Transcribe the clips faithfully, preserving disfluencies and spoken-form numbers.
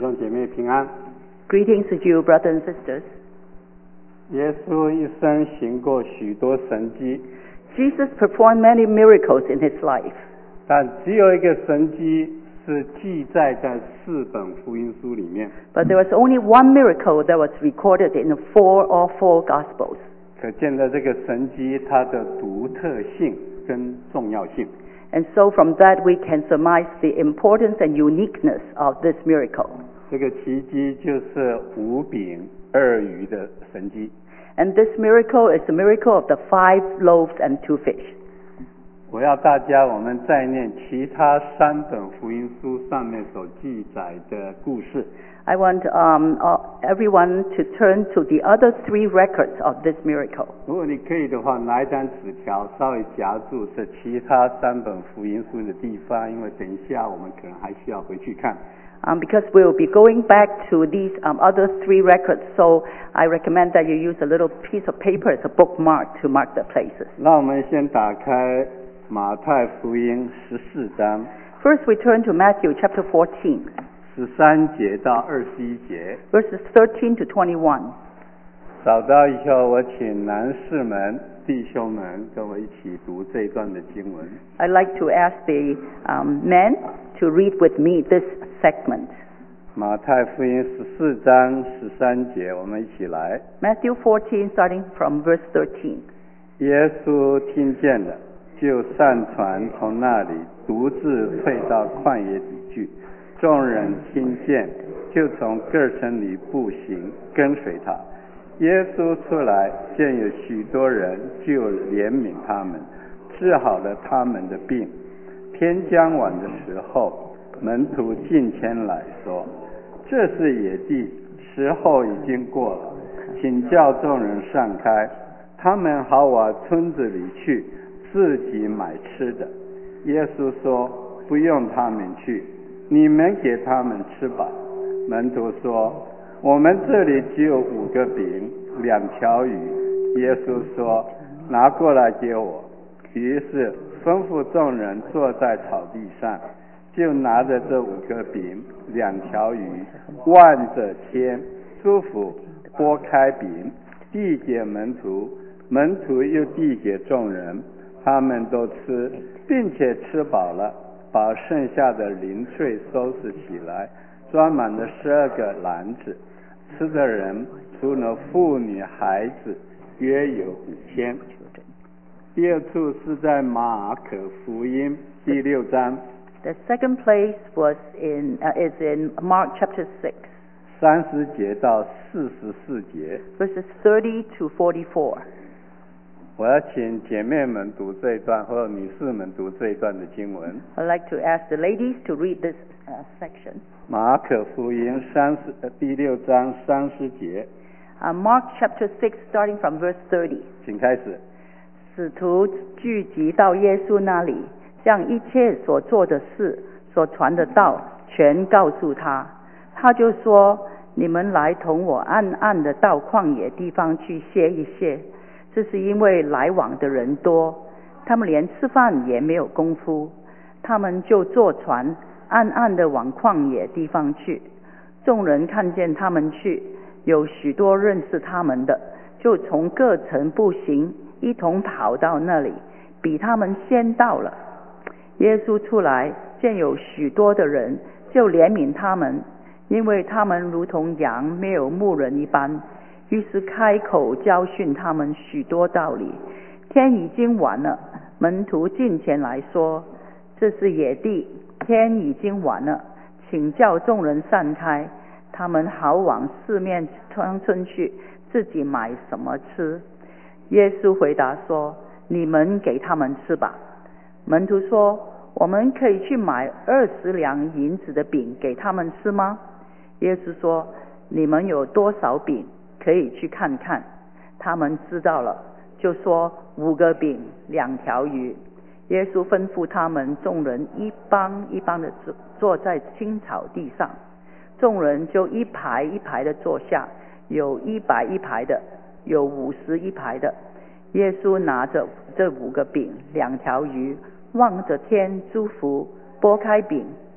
兄姐妹平安。 Greetings to you, brothers and sisters. 耶稣一生行过许多神迹， Jesus performed many miracles in his life, 但只有一个神迹是记载在四本福音书里面， but there was only one miracle that was recorded in the four or four Gospels. 可见的这个神迹它的独特性跟重要性。 And so from that we can surmise the importance and uniqueness of this miracle. 这个奇迹就是五饼二鱼的神迹。 And this miracle is the miracle of the five loaves and two fish. 我要大家我们再念其他三本福音书上面所记载的故事。 I want um, uh, everyone to turn to the other three records of this miracle. 如果你可以的话，拿一张纸条稍微夹住这其他三本福音书的地方，因为等一下我们可能还需要回去看。 Um, because we'll be going back to these um, other three records, so I recommend that you use a little piece of paper as a bookmark to mark the places. 那我们先打开马太福音十四章 First, we turn to Matthew chapter fourteen, 十三节到二十一节。 verses thirteen to twenty-one. 找到以后，我请男士们、弟兄们跟我一起读这一段的经文。 I'd like to ask the um, men to read with me this segment. 马太福音十四章十三节，我们一起来。 Matthew fourteen, starting from verse thirteen. 耶稣听见了，就上船从那里独自退到旷野底去。众人听见，就从各城里步行跟随他。耶稣出来，见有许多人，就怜悯他们，治好了他们的病。天将晚的时候，门徒进前来说：“这是野地，时候已经过了，请叫众人散开，他们好往村子里去，自己买吃的。”耶稣说：“不用他们去，你们给他们吃吧。”门徒说：“我们这里只有五个饼，两条鱼。”耶稣说：“拿过来给我。”于是吩咐众人坐在草地上，就拿着这五个饼、两条鱼，望着天，祝福，拨开饼，递给门徒，门徒又递给众人，他们都吃，并且吃饱了，把剩下的零碎收拾起来，装满了十二个篮子。吃的人除了妇女孩子，约有五千。第二处是在马可福音第六章 The second place was in uh, is in Mark chapter six, 三十节到四十四节。 verses thirty to forty-four. 我要请姐妹们读这一段，或者女士们读这一段的经文。 I'd like to ask the ladies to read this uh, section. 马可福音三十呃第六章三十节， Uh, Mark chapter six, starting from verse thirty. 请开始。 使徒聚集到耶稣那里，将一切所做的事、所传的道全告诉他。他就说：“你们来同我暗暗的到旷野地方去歇一歇。这是因为来往的人多，他们连吃饭也没有功夫。他们就坐船，暗暗的往旷野地方去。众人看见他们去，有许多认识他们的，就从各城步行，一同跑到那里，比他们先到了。耶稣出来，见有许多的人，就怜悯他们，因为他们如同羊没有牧人一般。于是开口教训他们许多道理。天已经晚了，门徒进前来说：“这是野地，天已经晚了，请叫众人散开，他们好往四面乡村去，自己买什么吃。”耶稣回答说：“你们给他们吃吧。”门徒说：“我们可以去买二十两银子的饼给他们吃吗？”耶稣说：“你们有多少饼，可以去看看。”他们知道了，就说：“五个饼，两条鱼。”耶稣吩咐他们众人一帮一帮的坐坐在青草地上，众人就一排一排的坐下，有一百一排的，有五十一排的。耶稣拿着这五个饼两条鱼，望着天祝福，拨开饼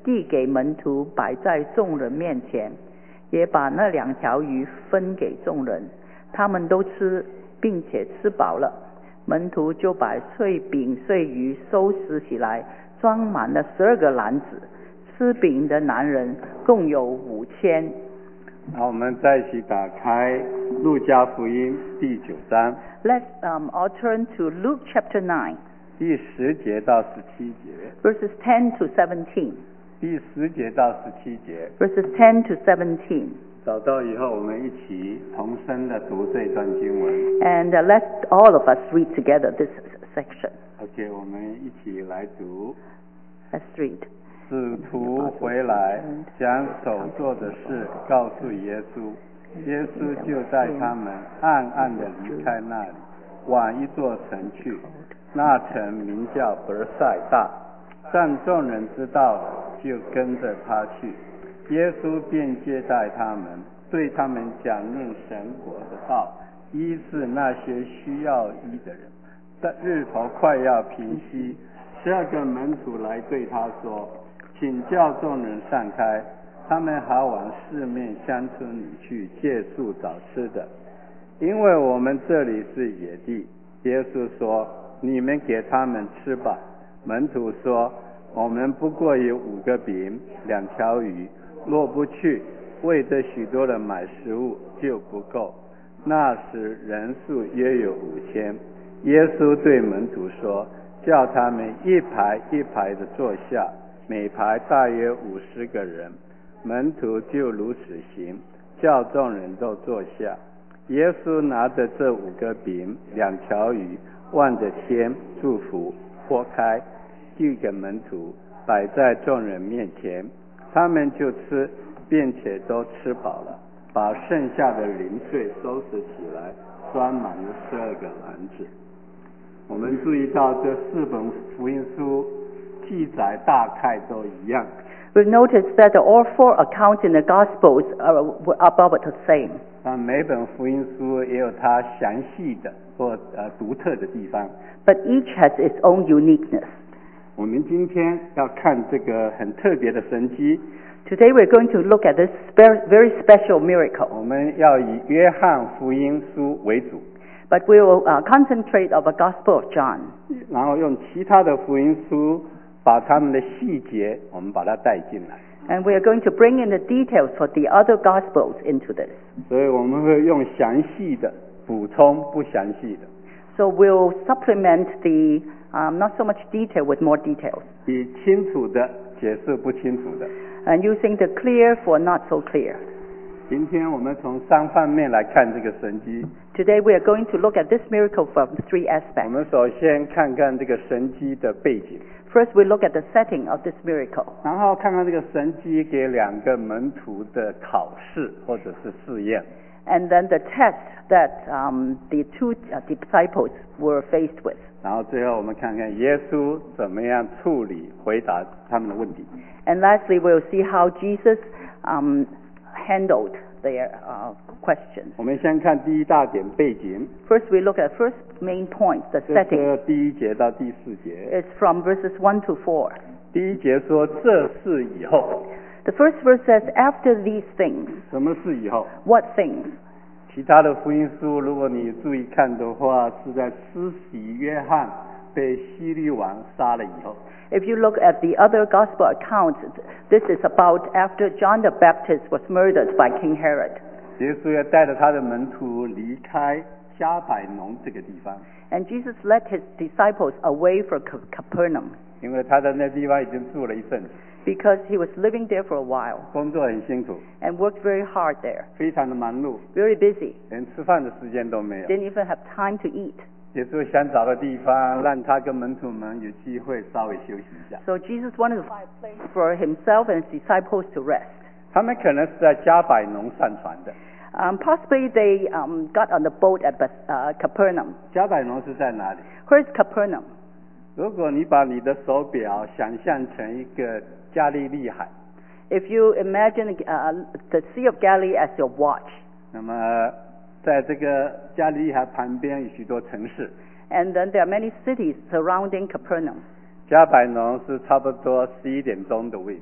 递给门徒，摆在众人面前，也把那两条鱼分给众人，他们都吃，并且吃饱了。门徒就把碎饼碎鱼收拾起来，装满了十二个篮子。吃饼的男人共有五千。 好，我们再一起打开路加福音第九章。 Let's um, all turn to Luke chapter nine. 第十节到十七节 verses ten to seventeen. 第十节到十七节 verses ten to seventeen. 找到以后，我们一起同声的读这段经文。 And uh, let's all of us read together this section. OK， 我们一起来读。 Let's read. 使徒回来，将所做的事告诉耶稣，耶稣就带他们暗暗的离开那里，往一座城去。那城名叫伯赛大，但众人知道了，就跟着他去。耶稣便接待他们，对他们讲论神国的道，医治那些需要医的人。但日头快要平息，十二个门徒来对他说：“请叫众人散开，他们好往四面乡村里去借宿找吃的，因为我们这里是野地。”耶稣说：“你们给他们吃吧。”门徒说：“我们不过有五个饼，两条鱼，若不去为这许多人买食物，就不够。”那时人数约有五千。耶稣对门徒说：“叫他们一排一排的坐下，每排大约五十个人。”门徒就如此行，叫众人都坐下。耶稣拿着这五个饼两条鱼，望着天祝福，拨开递给门徒，摆在众人面前。他们就吃，并且都吃饱了，把剩下的零碎收拾起来，装满了十二个篮子。我们注意到这四本福音书记载大概都一样。 We've noticed that all four accounts in the Gospels are about the same. 但每本福音书也有它详细的或呃独特的地方。 But each has its own uniqueness. 我们今天要看这个很特别的神迹。 Today we're going to look at this very special miracle. 我们要以约翰福音书为主。 But we will uh, concentrate on the Gospel of John. 然后用其他的福音书把他们的细节我们把它带进来。 And we are going to bring in the details for the other Gospels into this. 所以我们会用详细的补充不详细的。 So we'll supplement the um, not so much detail with more details. 以清楚的解释不清楚的。 And using the clear for not so clear. 今天我们从三方面来看这个神迹。 Today we are going to look at this miracle from three 我 aspects. 们首先看看这个神迹的背景。 First, we look at the setting of this miracle. 然后看看这个神迹给两个门徒的考试或者是试验。 And then the test that um, the two uh, disciples were faced with. 然后最后我们看看耶稣怎么样处理回答他们的问题。 And lastly, we'll see how Jesus um, handled their uh, questions. 我们先看第一大点背景。 First, we look at first main point, the 这 setting. 是第一节到第四节。 It's from verses one to four. 第一节说这事以后。 The first verse says, after these things. 什么事以后？ What things? 其他的福音书，如果你注意看的话，是在施洗约翰被希律王杀了以后。 If you look at the other gospel accounts, this is about after John the Baptist was murdered by King Herod. 耶稣要带着他的门徒离开加百农这个地方。 And Jesus led his disciples away from Capernaum. 因为他在那地方已经住了一阵子。 Because he was living there for a while. 工作很辛苦。 And worked very hard there. 非常的忙碌。 Very busy. 连吃饭的时间都没有。 Didn't even have time to eat. 耶稣想找个地方，让他跟门徒们有机会稍微休息一下。 So Jesus wanted to find a place for himself and his disciples to rest. 他们可能是在加百农上船的。 Um, possibly they um, got on the boat at uh, Capernaum. 加百农是在哪里？ Where's Capernaum? 如果你把你的手表想象成一个加利利海， If you imagine uh, the Sea of Galilee as your watch. 那么在这个加利利海旁边有许多城市。 And then there are many cities surrounding Capernaum. 加百农是差不多十一点钟的位置。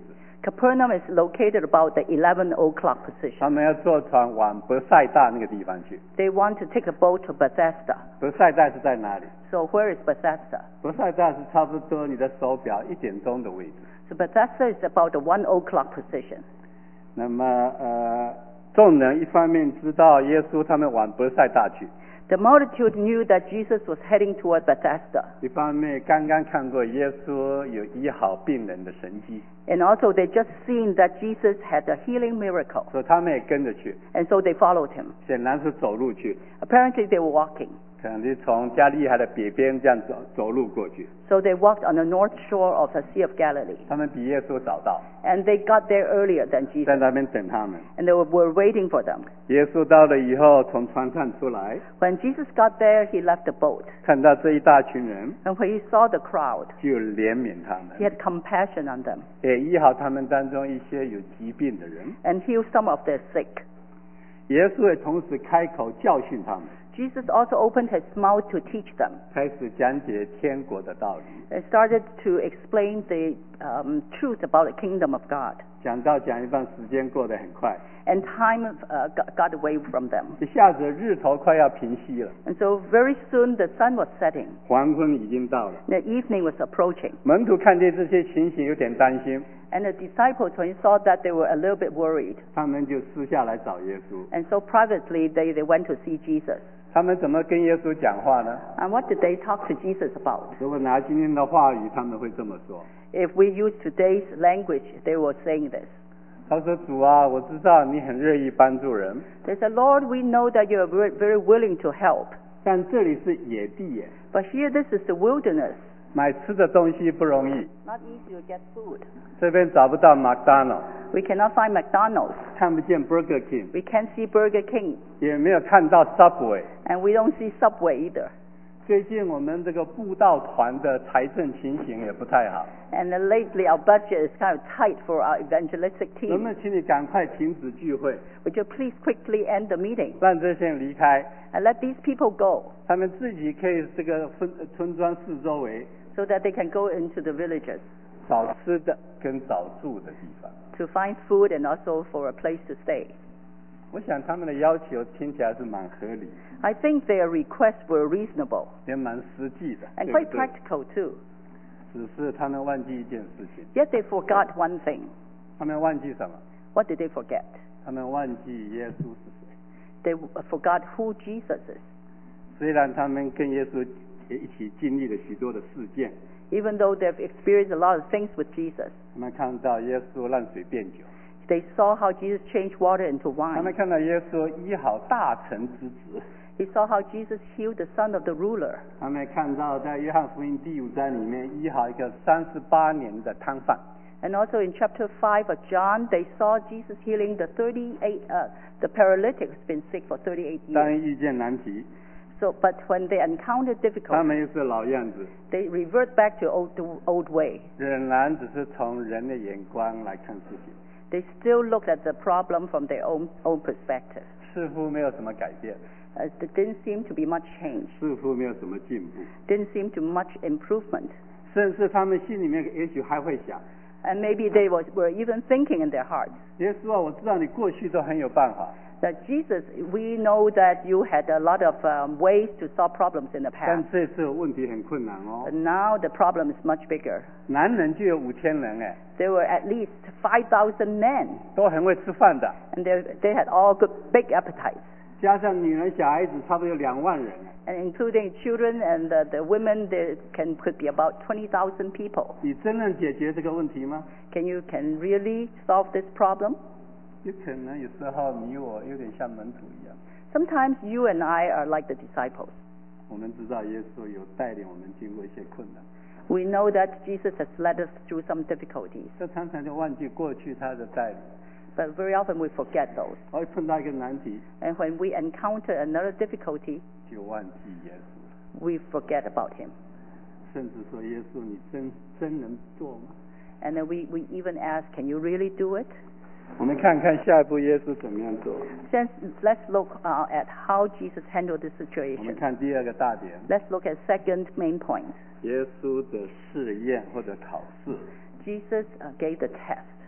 Capernaum is located about the eleven o'clock 他 position. 们要坐船往伯赛大那个地方去。 They want to take a boat to Bethesda. 伯赛大是在哪里？ So where is Bethesda? 伯赛大是差不多你的手表一点钟的位置。 So Bethesda is about the one o'clock position. 那么呃，众人一方面知道耶稣他们往伯赛大去， The multitude knew that Jesus was heading toward Bethesda. 一方面刚刚看过耶稣有医好病人的神迹， And also they just seen that Jesus had a healing miracle. 所以他们也跟着去， And so they followed him. 显然是走路去， Apparently they were walking. 可能是从加利利海的北边这样走走路过去。 So they walked on the north shore of the Sea of Galilee. 他们比耶稣早到， And they got there earlier than 在 Jesus. 那边等他们。 And they were, were waiting for them. 耶稣到了以后，从船上出来， When Jesus got there, he left the boat. 看到这一大群人， And when he saw the crowd, 就怜悯他 he 们， had compassion on them 也医好他们当中一些有疾病的人。 and healed some of their sick. 耶稣也同时开口教训他们， Jesus also opened his mouth to teach them 开始讲解天国的道理。 and started to explain the um, truth about the kingdom of God. 讲到讲一半，时间过得很快， And time uh, got, got away from them. 一下子日头快要平息了， And so very soon the sun was setting. 黄昏已经到了。 The evening was approaching. 门徒看见这些情形，有点担心， And the disciples, when they saw that, they were a little bit worried. 他们就私下来找耶稣。 And so privately, they, they went to see Jesus. 他们怎么跟耶稣讲话呢？ And what did they talk to Jesus about? 如果拿今天的话语，他们会这么说： If we use today's language, they were saying this. 他说：“主啊，我知道你很乐意帮助人， They said, Lord, we know that you are very, very willing to help. 但这里是野地耶， But here, this is the wilderness. 买吃的东西不容易， Not easy to get food. 这边找不到麦当劳， We cannot find McDonald's. 看不见 Burger King， We can't see Burger King. 也没有看到 Subway。 And we don't see Subway either. 最近我们这个布道团的财政情形也不太好， And uh, lately, our budget is kind of tight for our evangelistic 能不 team. 能请你赶快停止聚会， Would you please quickly end the meeting 让这些人离开， and let these people go 他们自己可以这个村村庄四周围 so that they can go into the villages 找吃的跟找住的地方。 to find food and also for a place to stay? 我想他们的要求听起来是蛮合理， I think their requests were reasonable 也蛮实际的， and 对 quite 不对？ practical too. 只是他们忘记一件事情， Yet they forgot one thing. 他们忘记什么？ What did they forget? 他们忘记耶稣是谁。 They forgot who Jesus is. 虽然他们跟耶稣也一起经历了许多的事件， Even though they've experienced a lot of things with Jesus, 他们看到耶稣让水变酒， they saw how Jesus changed water into 他们 wine. 看到耶稣医好大臣之子， They saw how Jesus healed the son of the ruler. 他们看到在约翰福音第五章里面医好一个三十八年的摊贩。 And also in chapter five of John, they saw Jesus healing the thirty-eight, uh, the paralytic who's been sick for thirty-eight 当 years. 遇见难题， So, but when they encountered 他 difficulty, 们又是老样子， they revert back to old, the old way. 仍然只是从人的眼光来看事情， They still looked at the problem from their own, own perspective. 似乎没有什么改变， Uh, there didn't seem to be much change. 似乎没有什么进步， Didn't seem to much improvement. 甚至他们心里面也许还会想： And maybe they was, were even thinking in their hearts 耶稣啊，我知道你过去都很有办法， that Jesus, we know that you had a lot of um, ways to solve problems in the 但 past. 这次问题很困难哦 But。now the problem is much bigger. 男人就有五千人哎， There were at least five thousand men, 都很会吃饭的， and they, they had all good, big appetites. 加上女人小孩子，差不多有两万人哎。 And including children and the, the women, there can, could be about twenty thousand people. 你真能解决这个问题吗？ Can you can really solve this problem? 有可能有时候你我有点像门徒一样， Sometimes you and I are like the disciples. 我们知道耶稣有带领我们经过一些困难， We know that Jesus has led us through some difficulties, 这常常就忘记过去他的带领， but very often we forget those. 而一碰到一个难题， And when we encounter another difficulty, 就忘记耶稣了， we forget about him. 甚至说耶稣你真真能做吗？ And then we, we even ask, can you really do it? 我们看看下一步耶稣怎么样做。 Since, let's look uh, at how Jesus handled this 我们 situation. 看第二个大点， Let's look at second main point. 耶稣的试验或者考试。 Jesus uh, gave the test.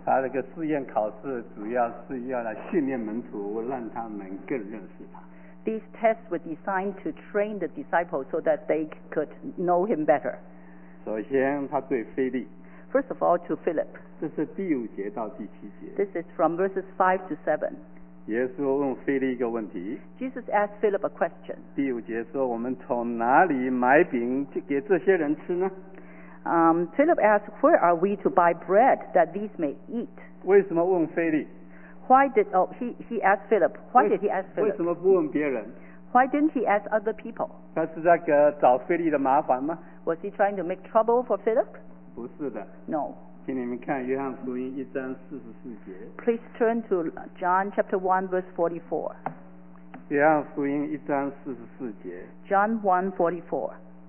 他这个试验考试主要是要来训练门徒，让他们更认识他。 These tests were designed to train the disciples so that they could know him better. 首先，他对腓利， First of all, to Philip. 这是第五节到第七节。 This is from verses five to seven. 耶稣问腓利一个问题， Jesus asked Philip a question. 第五节说：“我们从哪里买饼给这些人吃呢？” Um, Philip asked, "Where are we to buy bread that these may eat?" 为什么问腓利？ Why did oh he he asked Philip? Why did he ask 为 Philip? 什么不问别人？ Why didn't he ask other people? 他是在给找腓利的麻烦吗？ Was he trying to make trouble for Philip? 不是的， No. 请你们看约翰福音一章四十四节。 Please turn to John chapter one verse forty-four. 约翰福音一章四十四节， John one forty-four.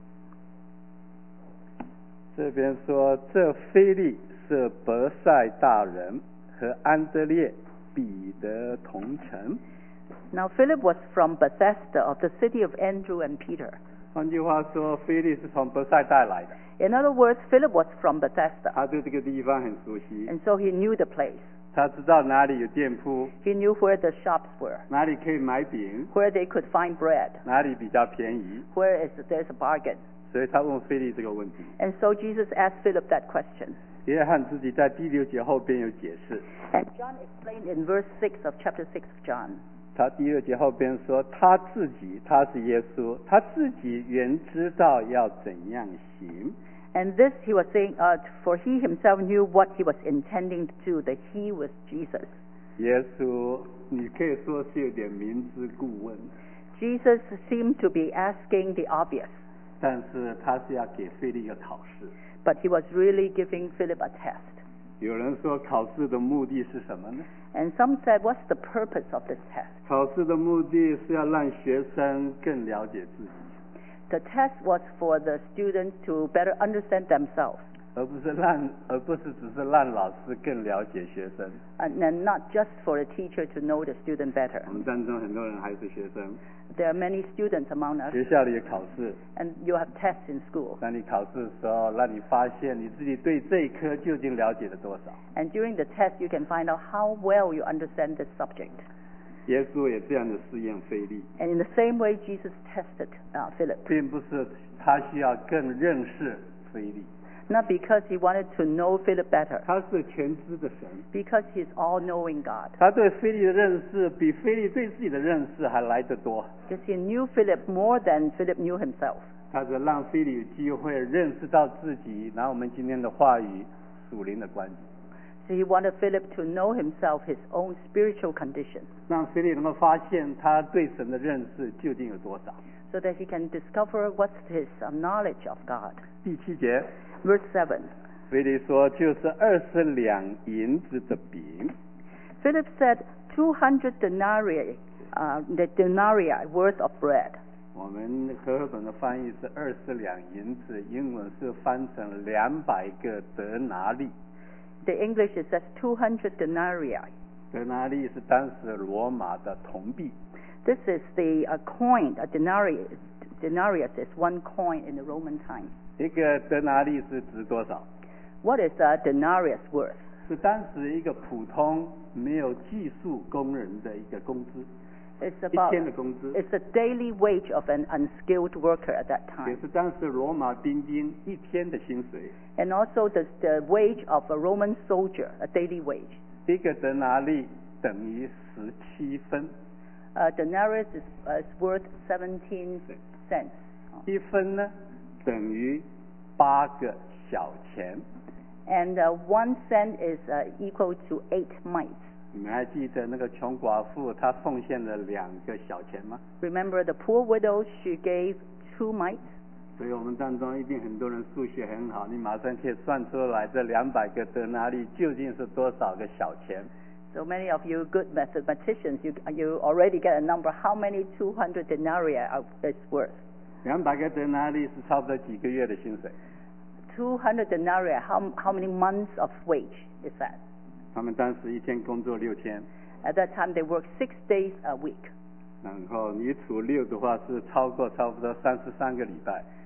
这边说这腓利是伯赛大人和安德烈、彼得同城。 Now Philip was from Bethesda of the city of Andrew and Peter. 换句话说，腓利是从伯赛大来的， In other words, Philip was from Bethesda, 他对这个地方很熟悉， and so he knew the place. 他知道哪里有店铺， He knew where the shops were, 哪里可以买饼， where they could find bread, 哪里比较便宜， where is there's a bargain. 所以他问腓利这个问题。 And so Jesus asked Philip that question. 约翰自己在第六节后边有解释， And John explained in verse six of chapter six of John. 他第六节后边说他自己，他是耶稣，他自己原知道要怎样行。 And this he was saying, uh, for he himself knew what he was intending to do, that he was Jesus. 耶稣，你可以说是有点明知故问， Jesus seemed to be asking the obvious, 但是他是要给腓利一个考试。 but he was really giving Philip a test. 有人说考试的目的是什么呢？ And some said, what's the purpose of this test? 考试的目的是要让学生更了解自己， The test was for the students to better understand themselves, 而不是让，而不是只是让老师更了解学生。 and, and not just for the teacher to know the student better. 我们当中很多人还是学生， There are many students among us, 学校里有考试， and you have tests in school. 当你考试的时候，让你发现你自己对这一科究竟了解了多少。 And during the test, you can find out how well you understand this subject. 耶稣也这样的试验腓利， And in the same way, Jesus tested uh, Philip, 并不是他需要更认识腓利， not because he wanted to know Philip better, 他是全知的神， because he's all-knowing God. 他对腓利的认识比腓利对自己的认识还来得多。 Because he knew Philip more than Philip knew himself. 他是让腓利有机会认识到自己，拿我们今天的话语属灵的关系， So he wanted Philip to know himself, his own spiritual condition, 让腓利能够发现他对神的认识究竟有多少。 so that he can discover what's his uh, knowledge of God. 第七节， Verse seven. 腓利说就是二十两银子的饼， Philip said, two hundred denarii, uh, the denarii worth of bread. 我们和合本的翻译是二十两银子，英文是翻成两百个德拿利。 The English it says two hundred denarii. 德拿利是当时罗马的铜币， This is the uh, coin, a denarius. Denarius is one coin in the Roman time. 一个德拿利是值多少？ What is a denarius worth? 是当时一个普通没有技术工人的一个工资， It's 一 about 天的工资， it's the daily wage of an unskilled worker at that 也 time, 是当时罗马兵丁一天的薪水。 and also the, the wage of a Roman soldier, a daily wage. 一个德拿利等于十七分， A denarius is, uh, is worth seventeen cents, 一分呢等于八个小钱。 and uh, one cent is uh, equal to eight mites. 你们还记得那个穷寡妇她奉献了两个小钱吗？ Remember the poor widow, she gave two mites. 所以我们当中一定很多人数学很好，你马上可以算出来这两百个德拿利究竟是多少个小钱。 So many of you good mathematicians, you, you already get a number how many two hundred denarii are, is worth. 两百个德拿利是差不多几个月的薪水。 two hundred denarii, how, how many months of wage is that? 他们当时一天工作六天， At that time, they worked six days a week. 然后你除六的话是超过差不多三十三个礼拜。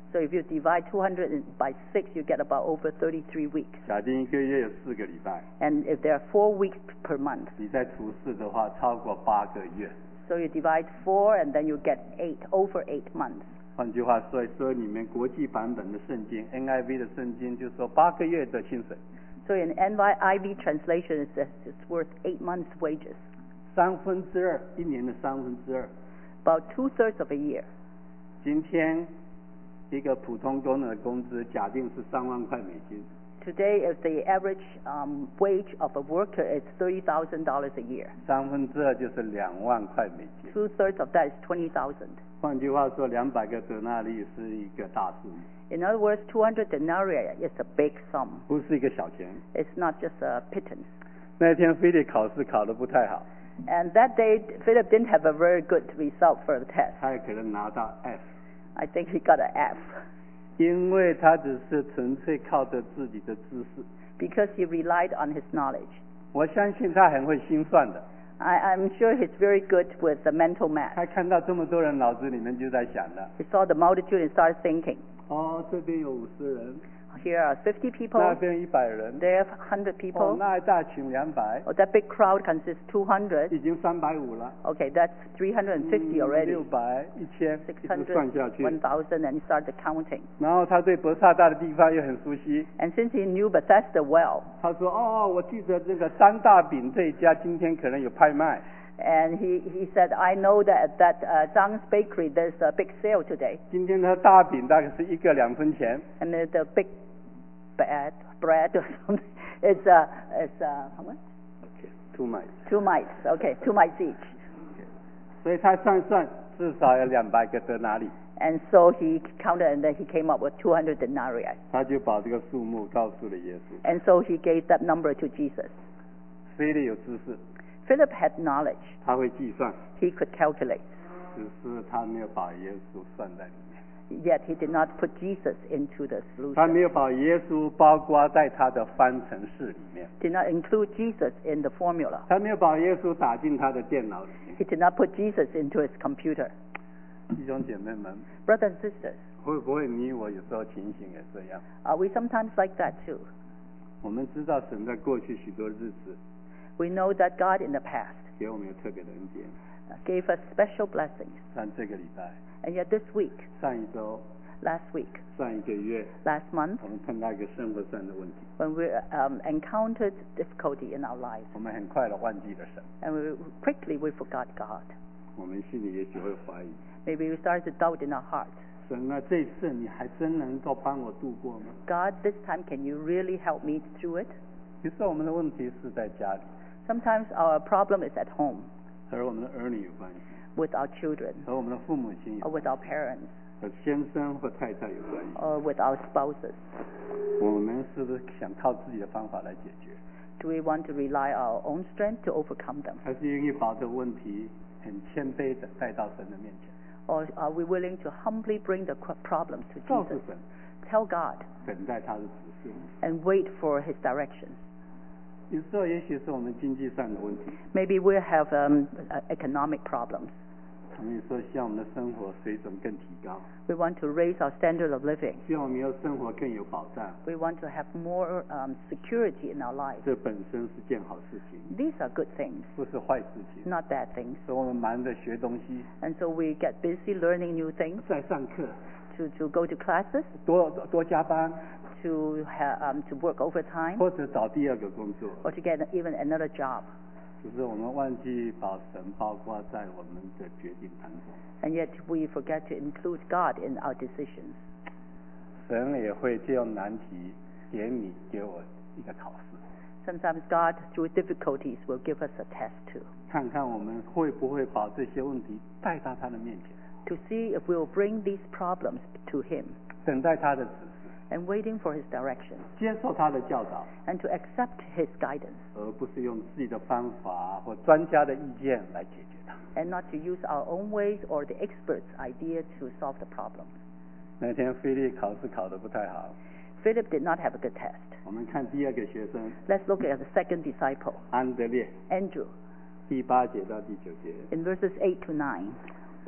So if you divide two hundred by six, you get about over thirty-three weeks. 假定一个月有四个礼拜， And if there are four weeks per month, 你再除四的话，超过八个月。 so you divide four and then you get eight, over eight months. 换句话说，说你们国际版本的圣经 N I V 的圣经就说八个月的薪水， So in N I V translation, it says it's worth eight months' wages, 三分之二，一年的三分之二。 about two-thirds of a year. 今天一个普通工人的工资假定是三万块美金， Today, if the average um, wage of a worker is thirty thousand dollars a year, 三分之二就是两万块美金。 two-thirds of that is twenty thousand. 换句话说，两百个德纳利是一个大数目， In other words, two hundred denarii is a big sum. 不是一个小钱。 It's not just a pittance. 那天菲利考试考得不太好， And that day, Philip didn't have a very good result for the test. 他也可能拿到 F， I think he got an F 因为他只是纯粹靠着自己的知识。 because he relied on his knowledge. 我相信他很会心算的， I, I'm sure he's very good with the mental math. 他看到这么多人，脑子里面就在想了， He saw the multitude and started thinking, 哦，这边有五十人， here are fifty 那 people, 边一百人， there are one hundred 哦， people. 那一大群两百， Oh, that big crowd consists two hundred. 已经三百五了， Okay, that's three hundred fifty 六 already. 百、一千，一直 600, 算下去。 one thousand, and he started counting. 然后他对伯萨大的地方又很熟悉， And since he knew Bethesda well, 他说：“哦，我记得这个张大饼这一家今天可能有拍卖。 and he, he said, I know that at that uh, Zhang's Bakery there's a big sale today. 今天的大饼大概是一个两分钱， And the, the big bread, bread or something is uh, is uh, how much? two 买。 Two mites. Okay, two mites each. 所以他算算至少有两百个德拿里， And so he counted, and then he came up with two hundred denarii. 他就把这个数目告诉了耶稣。 And so he gave that number to Jesus. 菲利有知识， Philip had knowledge. 他会计算， He could calculate. 只是他没有把耶稣算在里面， Yet he did not put Jesus into the 他没 solution. 有把耶稣包括在他的方程式里面， Did not include Jesus in the formula. 他没有把耶稣打进他的电脑里面。 He did not put Jesus into his computer. 弟兄姐妹们， Brothers and sisters, 会不会你我有时候情形也这样？ are we sometimes like that too? 我们知道神在过去许多日子 We know that God in the past 给我们有特别的恩典， uh, gave us special blessings. 但这个礼拜、 And yet this week, 上一周、 last week, 上一个月， last month, 我们碰到一个生活上的问题， when we um, encountered difficulty in our lives, 我们很快的忘记了神， and we, quickly we forgot God. 我们心里也许会怀疑， Maybe we started to doubt in our hearts. 神啊，这次你还真能够帮我度过吗？ God, this time can you really help me through it? 有时候我们的问题是在家里， Sometimes our problem is at home 和我们的儿女有关系， with our children 和我们的父母亲有 or 关 with our parents 系，和先生或太太有关系。 or with our spouses. 我们是不是想靠自己的方法来解决， Do we want to rely on our own strength to overcome them? 还是愿意把这个问题很谦卑的带到神的面前， Or are we willing to humbly bring the qu- problems to 告诉 Jesus? 神， Tell God 等待他的指示？ and wait for His directions. 有时候也许是我们经济上的问题， Maybe we have um, uh, economic problems. 我们有时候希望我们的生活水准更提高， We want to raise our standard of living. 希望我们要生活更有保障， We want to have more um, security in our lives. 这本身是件好事情， These are good things, 不是坏事情。 not bad things. 所以我们忙着学东西， And so we get busy learning new things, 在上课， to, to go to classes, 多多加班， to, ha- um, to work overtime, 或者找第二个工作， or to get even another job. 只是我们忘记把神包括在我们的决定当中。 And yet we forget to include God in our decisions. 神也会借用难题给你给我一个考试， Sometimes God, through difficulties, will give us a test too, 看看我们会不会把这些问题带到他的面前， to see if we will bring these problems to Him, 等待他的指示， and waiting for His direction, 接受他的教导， and to accept His guidance, 而不是用自己的方法或专家的意见来解决它。 and not to use our own ways or the expert's idea to solve the problem. 那天菲利考试考得不太好， Philip did not have a good test. 我们看第二个学生 Let's look at the second disciple, 安德烈， Andrew, 第八节到第九节。 in verses eight to nine.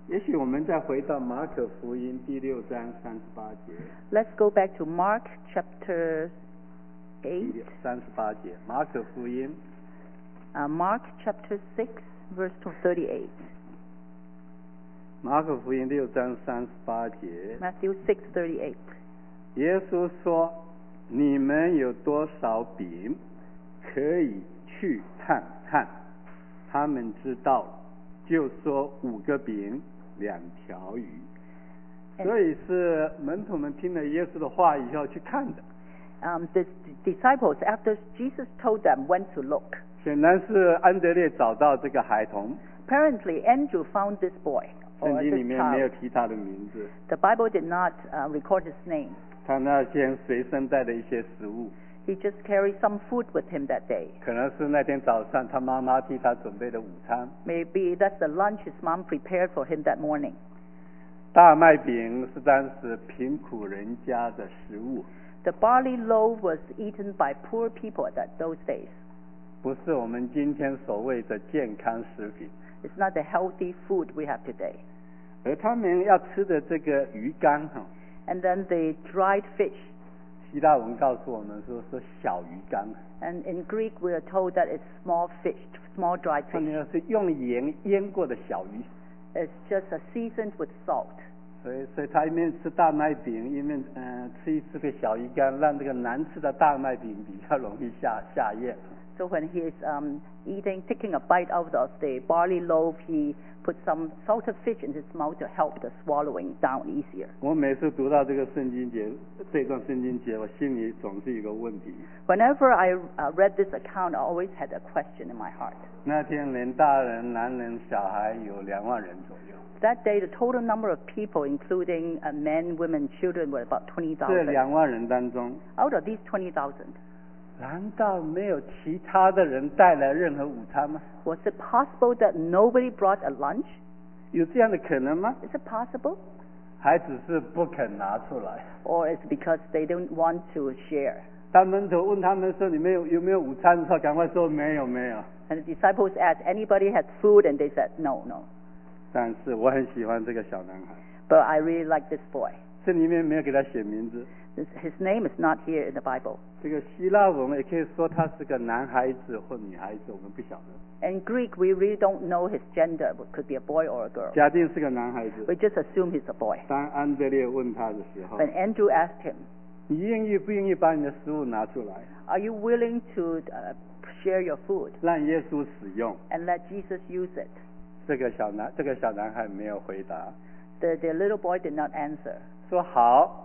也许我们再回到马可福音第六章三十八节。 Let's go back to Mark chapter eight. 三十八节，马可福音 Uh, Mark chapter six, verse thirty-eight. 马可福音六章三十八节， Matthew six thirty-eight. 耶稣说：“你们有多少饼，可以去探探。”他们知道了，就说五个饼，两条鱼。所以是门徒们听了耶稣的话以后去看的。 Um, the d- disciples, after Jesus told them, went to look. 显然是安德烈找到这个孩童， Apparently, Andrew found this boy 圣 or 经 this 里面没有 child. 提他的名字。 The Bible did not uh, record his name. 他那天随身带的一些食物， He just carried some food with him that day. 可能是那天早上他妈妈替他准备的午餐。 Maybe that's the lunch his mom prepared for him that morning. 大麦饼是当时贫苦人家的食物， The barley loaf was eaten by poor people at that, those days. 不是我们今天所谓的健康食品。 It's not the healthy food we have today. 而他们要吃的这个鱼干哈， And then the dried fish. 希腊文告诉我们说是小鱼干， And in Greek, we are told that it's small fish, small dried 他们 fish. 要是用盐腌过的小鱼。 It's just uh, seasoned with salt. 所以，所以他一面吃大麦饼，一面嗯、呃、吃一吃这个小鱼干，让这个难吃的大麦饼比较容易下下咽。 So when he is um, eating, taking a bite out of the barley loaf, he put some salted fish in his mouth to help the swallowing down easier. 我每次读到这个圣经节这段圣经节，我心里总是有一个问题。 Whenever I uh, read this account, I always had a question in my heart. 那天连大人、男人、小孩有两万人左右。 That day, the total number of people, including uh, men, women, children, were about twenty 这 thousand. 两万人当中， Out of these twenty thousand, 难道没有其他的人带来任何午餐吗？ was it possible that nobody brought a lunch? 有这样的可能吗？ Is it possible? 还只是不肯拿出来。 Or is it because they don't want to share? 当门徒问他们说：“你们有有没有午餐？”的时候，赶快说：“没有，没有。” And the disciples asked, anybody had food? And they said, no, no. 但是我很喜欢这个小男孩， But I really like this boy. 这里面没有给他写名字。 His, his name is not here in the Bible. 这个希腊文也可以说他是个男孩子或女孩子，我们不晓得。 In Greek, we really don't know his gender. It could be a boy or a girl. 假定是个男孩子。 We just assume he's a boy. 当安德烈问他的时候， When Andrew asked him, 你愿意不愿意把你的食物拿出来， are you willing to uh, share your food 让耶稣使用？ and let Jesus use it? 这个小男这个小男孩没有回答， The, the little boy did not answer. 说好。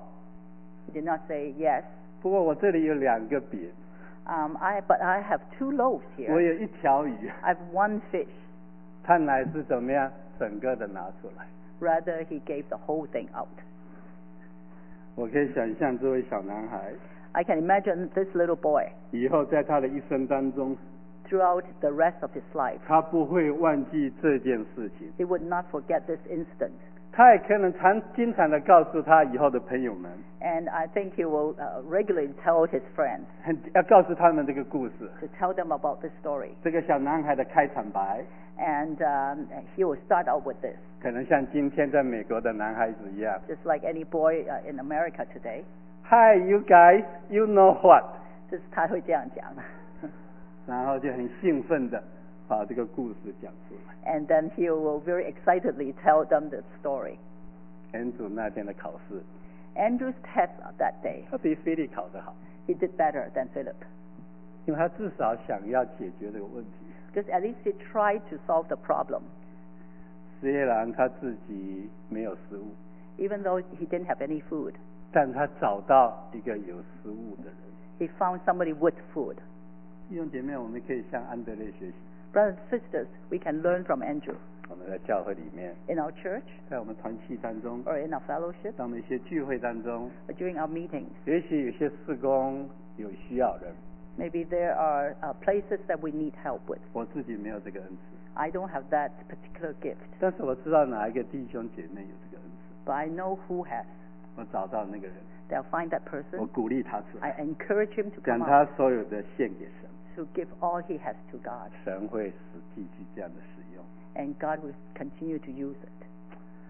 He did not say yes. 不过我这里有两个饼， Um, I, but I have two loaves 我 here. 有一条鱼， I have one fish. 他乃是怎么样整个的拿出来。 Rather, he gave the whole thing out. 我可以想象这位小男孩 I can imagine this little boy 以后在他的一生当中， throughout the rest of his life. 他不会忘记这件事情， He would not forget this instant. 他也可能常经常的告诉他以后的朋友们， And I think he will uh, regularly tell his friends 很要告诉他们这个故事。 to tell them about this story. 这个小男孩的开场白， And um, he will start out with this, 可能像今天在美国的男孩子一样 just like any boy uh, in America today. ，Hi you guys, you know what？ 就是他会这样讲。 然后就很兴奋的把这个故事讲出来。 And then he will very excitedly tell them the story. Andrew 那天的考试， Andrew's test of that day, 他比菲利考得好， he did better than Philip. 因为他至少想要解决这个问题。 Because at least he tried to solve the problem, 虽然他自己没有食物， even though he didn't have any food. 但他找到一个有食物的人。 He found somebody with food. 弟兄姐妹，我们可以向安德烈学习。 Brothers and sisters, we can learn from Andrew. 我们在教会里面， In our church 在我们团契当中， or in our fellowship 在我们一些聚会当中， or during our meetings. 也许有些事工有需要人， Maybe there are uh, places that we need help with. 我自己没有这个恩赐， I don't have that particular gift, 但是我知道哪一个弟兄姐妹有这个恩赐， but I know who has. 我找到那个人， They'll find that 我 person. 鼓励他出 I 来， encourage him to 将 come 他 out 所有的献给神， to give all he has to God, 神会实际去这样的使用。 and God will continue to use it.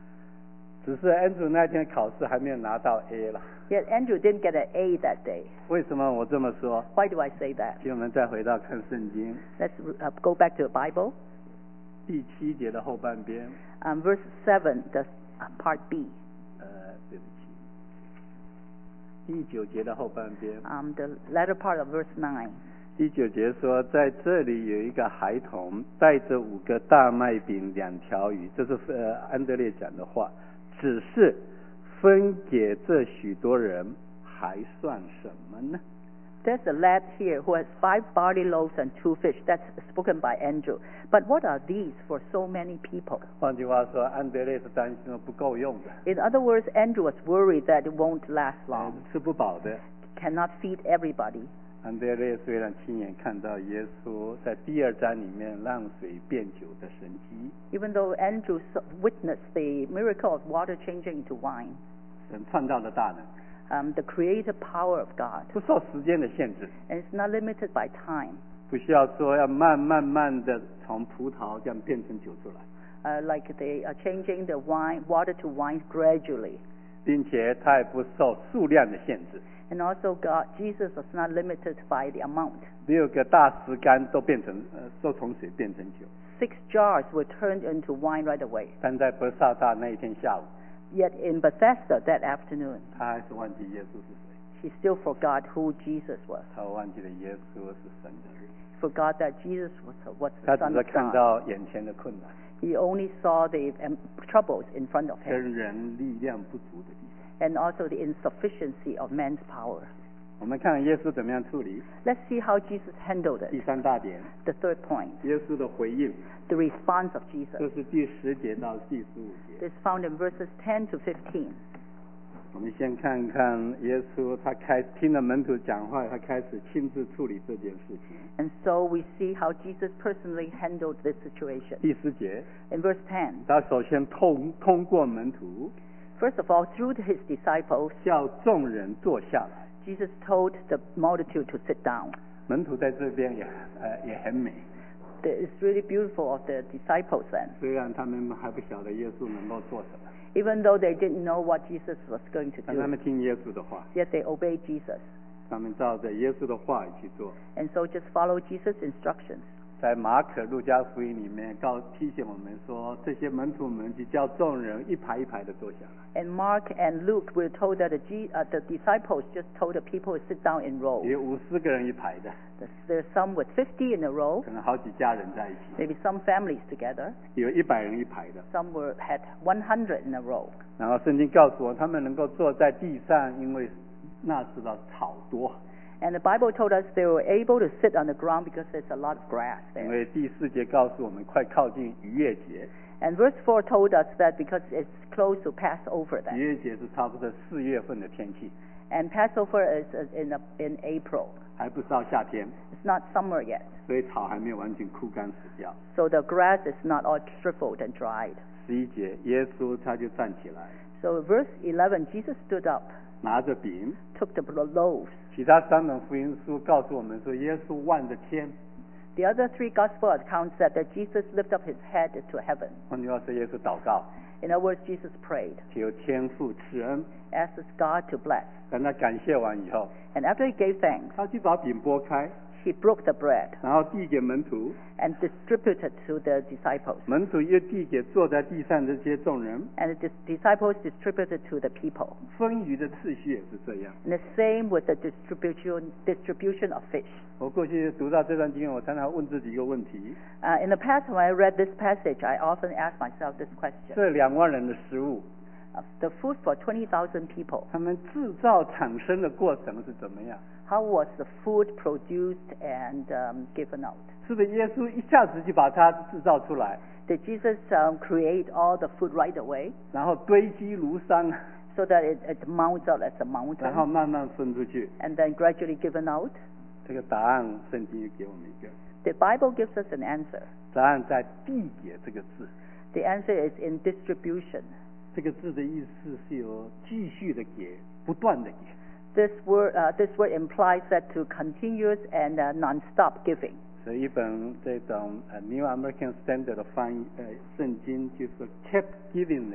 只是 Andrew 那天考试还没有拿到 A 了。 Yet Andrew didn't get an A that day. 为什么我这么说？ Why do I say that? 请我们再回到看圣经 Let's uh, go back to the Bible. 第七节的后半边。 Um, verse seven, the uh, part B. 呃，对不起，第九节的后半边。 Um, the latter part of verse nine. 第九节说，在这里有一个孩童带着五个大麦饼、两条鱼，这是呃安德烈讲的话，只是分给这许多人，还算什么呢？ There's a lad here who has five barley loaves and two fish. That's spoken by Andrew. But what are these for so many people? 换句话说，安德烈是担心说不够用的， In other words, Andrew was worried that it won't last 呃 long, 吃不饱的。 cannot feed everybody. 安德烈虽然亲眼看到耶稣在第二章里面让水变酒的神迹， Even though Andrew saw- witnessed the miracle of water changing into wine, 神创造的大能， um, the creative power of God, 不受时间的限制， and it's not limited by time, 不需要说要慢慢慢的从葡萄这样变成酒出来， uh, like they are changing the wine, water to wine gradually. 并且它也不受数量的限制。 And also God, Jesus was not limited by the amount. 六个大石竿都变成呃都从水变成酒， Six jars were turned into wine right away. 但在伯萨大那一天下午， Yet in Bethesda that afternoon, 他还是忘记耶稣是谁， he still forgot who Jesus was. 他忘记了耶稣是神的儿子， Forgot that Jesus was, was 他 the 只 Son 是 of 看 God. 到眼前的困难， He only saw the um, troubles in front of him, 跟人力量不足的地方。 and also the insufficiency of man's power. 我们看耶稣怎么样处理。 Let's see how Jesus handled 第 it. 三大点， The third point, 耶稣的回应， the response of 这 Jesus. 是第十节到第十五节。 It's found in verses ten to fifteen. 我们先看看耶稣，他开听了门徒讲话，他开始亲自处理这件事情。 And so we see how Jesus personally handled this situation. 第十节， In verse ten, 他首先通通过门徒， first of all, through his disciples, 叫众人坐下来。 Jesus told the multitude to sit down. 门徒在这边也呃也很美， It's really beautiful of the disciples then. 虽然他们还不晓得耶稣能够做什么， Even though they didn't know what Jesus was going to 但他 do, 们听耶稣的话， yet they obeyed Jesus. 他们照着耶稣的话语去做。 And so just follow Jesus' instructions. 在马可、路加福音里面告提醒我们说，这些门徒们就叫众人一排一排的坐下来， And Mark and Luke were told that the, G, uh, the disciples just told the people to sit down in rows. 有五十个人一排的， There's some with fifty in a row, 可能好几家人在一起； maybe some families together. 有一百人一排的。 Some were had one hundred in a row. 然后圣经告诉我，他们能够坐在地上，因为那时的草多。 And the Bible told us they were able to sit on the ground because there's a lot of grass 因 there. 为第四节告诉我们，快靠近逾越节， And verse four told us that because it's close to Passover 逾 then. 越节是差不多四月份的天气， And Passover is is in, a, in April. 还不是到夏天， It's not summer yet. 所以草还没有完全枯干死掉。 So the grass is not all shriveled and dried. 十一节，耶稣他就站起来， So verse eleven, Jesus stood up, 拿着饼。 took the loaves. 其他三本福音书告诉我们说，耶稣望着天， The other three gospel accounts said that Jesus lifted up his head to heaven. 换句话说，耶稣祷告， In other words, Jesus prayed, 求天父赐恩。 asked God to bless. 等他感谢完以后， And after he gave thanks, 他就把饼拨开， he broke the bread 然后递给门徒， and distributed to the disciples. 门徒又递给坐在地上这些众人。 And the dis- disciples distributed to the people. 分鱼的次序也是这样。 And the same with the distribution distribution of fish. 我过去读到这段经文，我常常问自己一个问题： Uh, in the past, when I read this passage, I often ask myself this question. 这两万人的食物， Uh, the food for twenty thousand people, 他们制造产生的过程是怎么样？ how was the food produced and um, given out? 是不是耶稣一下子就把它制造出来， Did Jesus um, create all the food right away 然后堆积如山， so that it, it mounts out as a 然后 mountain 慢慢分出去？ and then gradually given out? 这个答案圣经给我们一个， The Bible gives us an answer. 答案在递给这个字。 The answer is in distribution. 这个字的意思是有继续的给，不断的给。 This word, uh, this word implies that to continuous and uh, non-stop giving. 所以一本这种呃 New American Standard 的翻译呃圣经就是 kept giving them，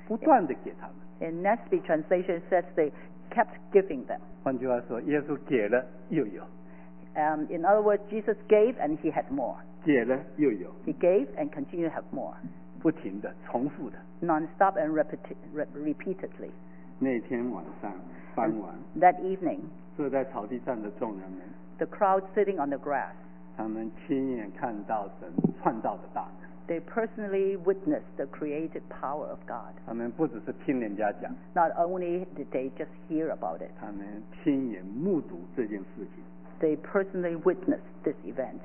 不断的给他们。 In N A S B translation says they kept giving them. 换句话说，耶稣给了又有， Um, in other words, Jesus gave and he had more. 给了又有， He gave and continued to have more. 不停的重复的。 Non-stop and repeti- re- repeatedly. 那天晚上傍晚， That evening, 坐在草地上的众人们， the crowd sitting on the grass, 他们亲眼看到神创造的大能。 they personally witnessed the creative power of God. 他们不只是听人家讲， Not only did they just hear about it, 他们亲眼目睹这件事情。 they personally witnessed this event.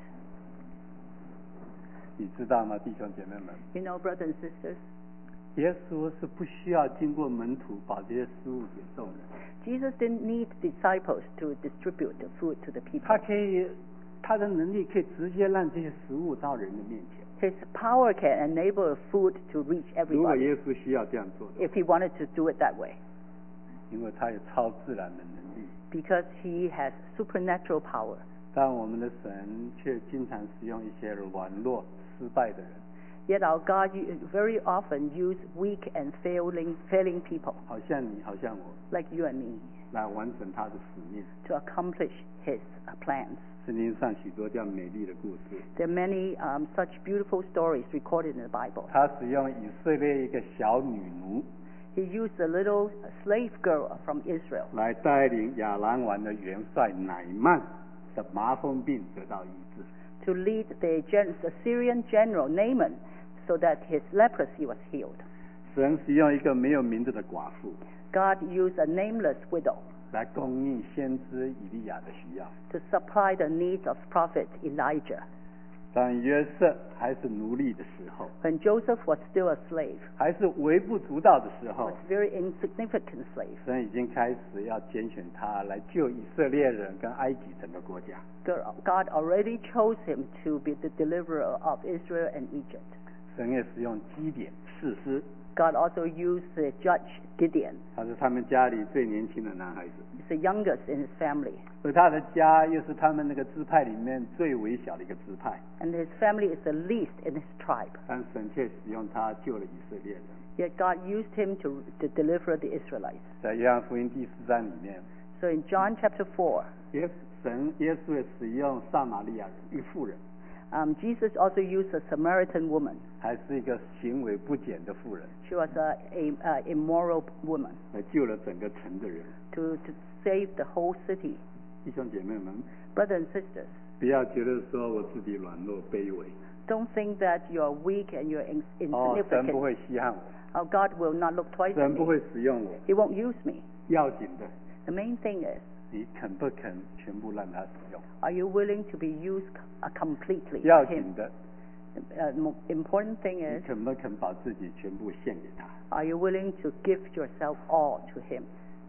你知道吗，弟兄姐妹们？ You know, brothers and sisters, 耶稣是不需要经过门徒把这些食物给众人， Jesus didn't need disciples to distribute the food to the people. 他可以，他的能力可以直接让这些食物到人的面前。 His power can enable food to reach 如果 everybody 耶稣需要这样做的， if he wanted to do it that way, 因为他有超自然的能力。 because he has supernatural power. 但我们的神却经常使用一些软弱、失败的人， Yet our God u- very often use weak and failing, failing people 好像你，好像我， like you and me 来完成他的使命。 to accomplish his uh, plans. 圣经上许多这样美丽的故事， There are many um, such beautiful stories recorded in the Bible. 他使用以色列一个小女奴 He used a little slave girl from Israel 来带领亚兰王的元帅乃曼的麻风病得到医治。 to lead the, gen- the Syrian general Naaman so that his leprosy was healed. 神使用一个没有名字的寡妇 God used a nameless widow 来供应先知以利亚的需要。 to supply the needs of prophet Elijah. 当约瑟还是奴隶的时候， When Joseph was still a slave, 还是微不足道的时候 was，very insignificant slave, 神已经开始要拣选他来救以色列人跟埃及整个国家。 God already chose him to be the deliverer of Israel and Egypt. 神也使用基甸、士师， God also used the judge Gideon. 他是他们家里最年轻的男孩子， He's the youngest in his family. 而他的家又是他们那个支派里面最微小的一个支派， And his family is the least in his tribe. 但神却使用他救了以色列人。 Yet God used him to, to deliver the Israelites. 在约翰福音第四章里面， So in John chapter four, 耶神耶稣也使用撒玛利亚人一妇人， um, Jesus also used a Samaritan woman. 还是一个行为不检的妇人， She was a, a, a immoral woman 来救了整个城的人。 to, to save the whole city. 弟兄姐妹们， Brothers and sisters, 不要觉得说我自己软弱卑微， don't think that you're weak and you're ins- 哦，神不 insignificant. 会稀罕我， Oh, God will not look twice at 神不 me. 会使用我。 He won't use me. 要紧的， The main thing is, 你肯不肯全部让他使用？ are you willing to be used uh, completely 要 by 紧 Him? 的， Uh, mo- important thing 你 is, 肯不肯把自己全部献给他？ are you willing to give yourself all to Him?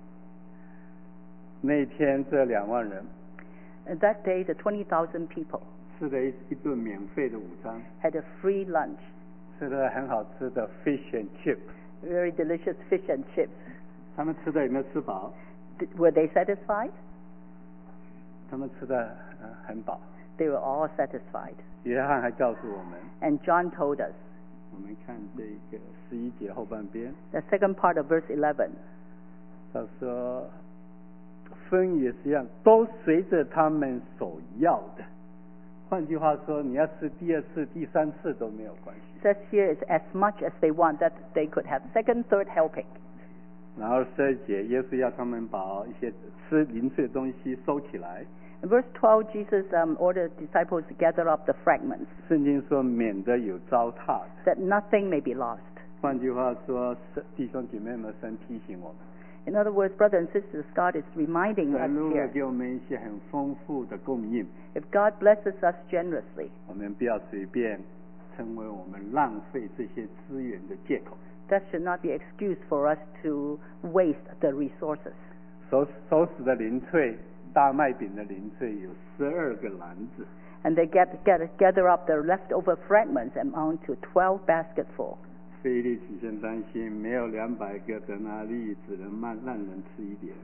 那天这两万人 And that day, the twenty thousand people 吃了一一顿免费的午餐， had a free lunch, 吃了很好吃的 fish and chip。 very delicious fish and chips. 他们吃的有没有吃饱？ Did, were they satisfied? 他们吃的呃很饱。 They were all satisfied. 约翰还告诉我们， And John told us, 我们看这个十一节后半边， the second part of verse eleven, 他说分也是一样，都随着他们所要的。换句话说，你要吃第二次、第三次都没有关系。 says here is as much as they want, that they could have second, third helping. 然后十二节，耶稣要他们把一些吃零碎的东西收起来。 In verse twelve, Jesus um, ordered disciples to gather up the fragments, 圣经说，免得有糟蹋的。 that nothing may be lost. 换句话说，是弟兄姐妹们，神提醒我们， In other words, brothers and sisters, God is reminding 神 us 如果 here, 给我们一些很丰富的供应， if God blesses us generously, 我们不要随便成为我们浪费这些资源的借口。 that should not be excuse for us to waste the resources. 手手使的零碎，大麦饼的零碎有十二个篮子， And they get, get, gather up the leftover fragments amount to twelve basketfuls. 腓利起先担心，没有两百个德纳利，只能让让人吃一点。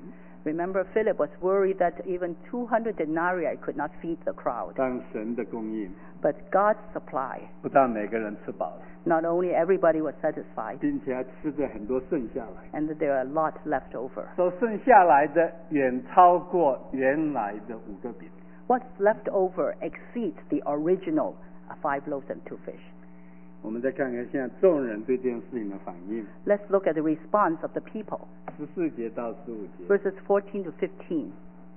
Remember, Philip was worried that even two hundred denarii could not feed the crowd. 但神的供应 But God's supply, 不但每个人吃饱了， not only everybody was satisfied, 并且还吃着很多剩下来。 and that there are a lot left over. 所剩下来的远超过原来的五个饼。 What's left over exceeds the original uh, five loaves and two fish. 我们再看看现在众人对这件事情的反应。 Let's look at the response of the people. 十四节到十五节， Verses fourteen to fifteen.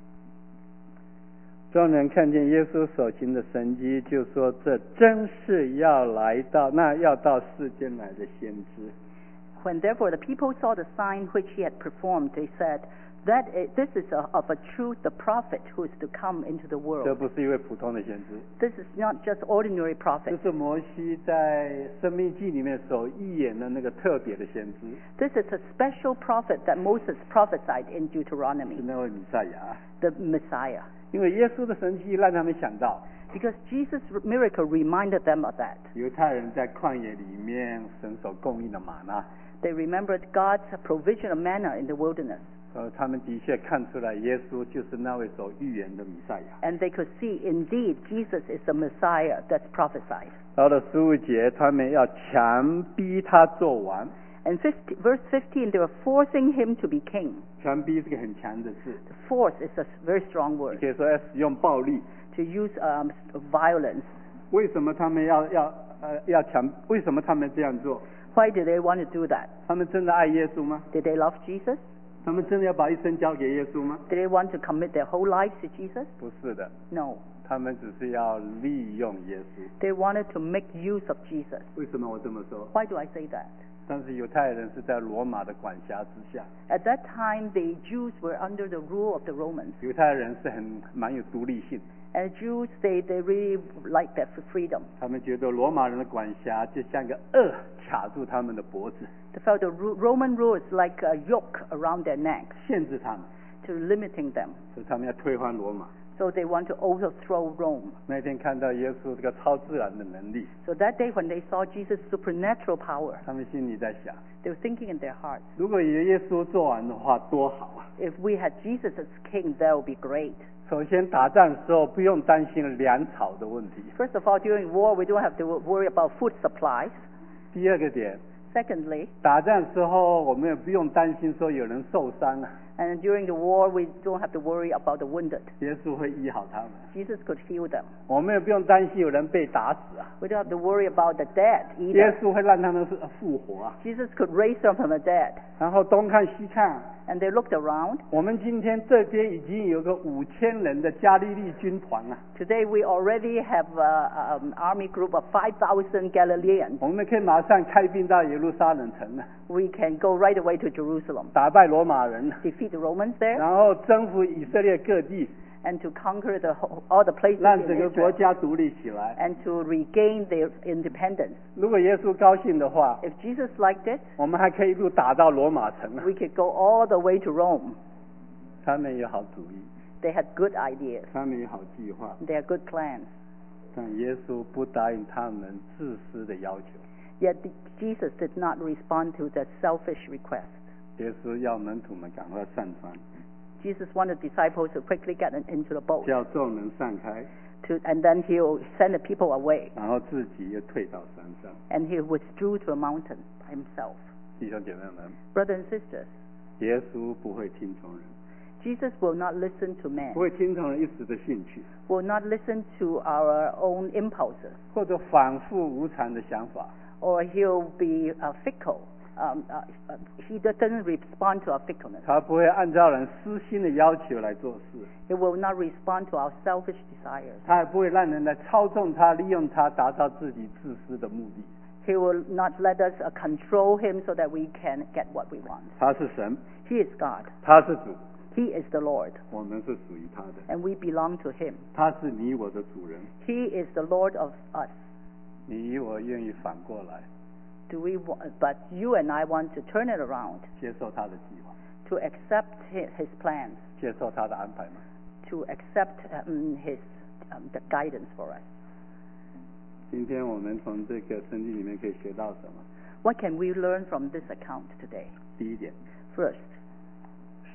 众人看见耶稣所行的神迹，就说这真是要来到那要到世间来的先知。 When therefore the people saw the sign which he had performed, they said, that i- this is a, of a truth the prophet who is to come into the 这 world. 不是一位普通的先知， This is not just ordinary 这 prophet. 是摩西在生命记里面所预言的那个特别的先知， This is a special prophet that Moses prophesied in 是 Deuteronomy, 那位弥赛亚。 the Messiah. 因为耶稣的神迹让他们想到， Because Jesus' miracle reminded them of that. 犹太人在旷野里面神所供应的玛纳， They remembered God's provision of manna in the wilderness. 呃，他们的确看出来耶稣就是那位所预言的弥赛亚。 And they could see, indeed, Jesus is the Messiah that's prophesied. 到了十五节，他们要强逼他做完， And fifty, verse fifteen, they were forcing him to be king. 强逼是个很强的字， Force is a very strong 你 word. 可以说要使用暴力。 To use um, violence. 为什么他们要要呃要强？为什么他们这样做？ Why did they want to do that? 他们真的爱耶稣吗？ Did they love Jesus? 他们真的要把一生交给耶稣吗？ Did they want to commit their whole lives to Jesus? 不是的， No. 他们只是要利用耶稣。 They wanted to make use of Jesus. 为什么我这么说？ Why do I say that? 当时犹太人是在罗马的管辖之下， At that time, the Jews were under the rule of the Romans. 犹太人是很蛮有独立性， And Jews, they, they really like that for freedom. 他们觉得罗马人的管辖就像个轭卡住他们的脖子， They felt the Ro- Roman rule is like a yoke around their necks, 限制他们， to limiting them. 所以他们要推翻罗马。 So they want to overthrow Rome. 那天看到耶稣这个超自然的能力， So that day when they saw Jesus' supernatural power, 他们心里在想： they were thinking in their hearts, 如果有耶稣做完的话，多好啊！ if we had Jesus as king, that would be great. 首先打仗的时候不用担心粮草的问题， First of all, during war, we don't have to worry about food supplies. 第二个点， Secondly, 打仗的时候我们也不用担心说有人受伤啊， and during the war, we don't have to worry about the wounded. 耶稣会医好他们。 Jesus could heal them. 我们也不用担心有人被打死啊， We don't have to worry about the dead 耶 either. 稣会让他们复活啊。 Jesus could raise them from the dead. 然后东看西看， And they looked around. 我们今天这边已经有个五千人的加利利军团啊， Today, we already have an army group of five thousand Galileans. 我们可以马上开兵到耶路撒冷城了， We can go right away to Jerusalem, 打败罗马人， defeat the Romans there, 然后征服以色列各地， and to conquer the whole, all the places 让 in 整个国 Israel, 家独立起来。 and to regain their independence. 如果耶稣高兴的话， If Jesus liked it, 我们还可以一路打到罗马城啊。 we could go all the way to Rome. 他们有好主意， They had good ideas. 他们有好计划， They had good plans. 但耶稣不答应他们自私的要求。 Yet the, Jesus did not respond to their selfish request. 耶稣要门徒们赶快上船， Jesus wanted disciples to quickly get in- into the boat, 叫众人散开， to, and then he'll send the people away. 然后自己又退到山上。 And he withdrew to a mountain by himself. 弟兄姐妹们， Brothers and sisters, 耶稣不会听从人， Jesus will not listen to men, 不会听从人一时的兴趣， will not listen to our own impulses, 或者反复无常的想法。 or he'll be uh, fickle. Um, uh, uh, he doesn't respond to our fickleness. 他不会按照人私心的要求来做事， He will not respond to our selfish desires. 他也不会让人来操纵他、利用他，达到自己自私的目的。 He will not let us uh, control him so that we can get what we want. 他是神， He is God. 他是主， He is the Lord, 我们是属于他的。 and we belong to him. 他是你我的主人， He is the Lord of us. 你我愿意反过来 Do we? wa- But you and I want to turn it around, 接受他的计划， to accept hi- his plans, 接受他的安排吗？ to accept um, his um, the guidance for us. 今天我们从这个圣经里面可以学到什么？ What can we learn from this account today? 第一点， First,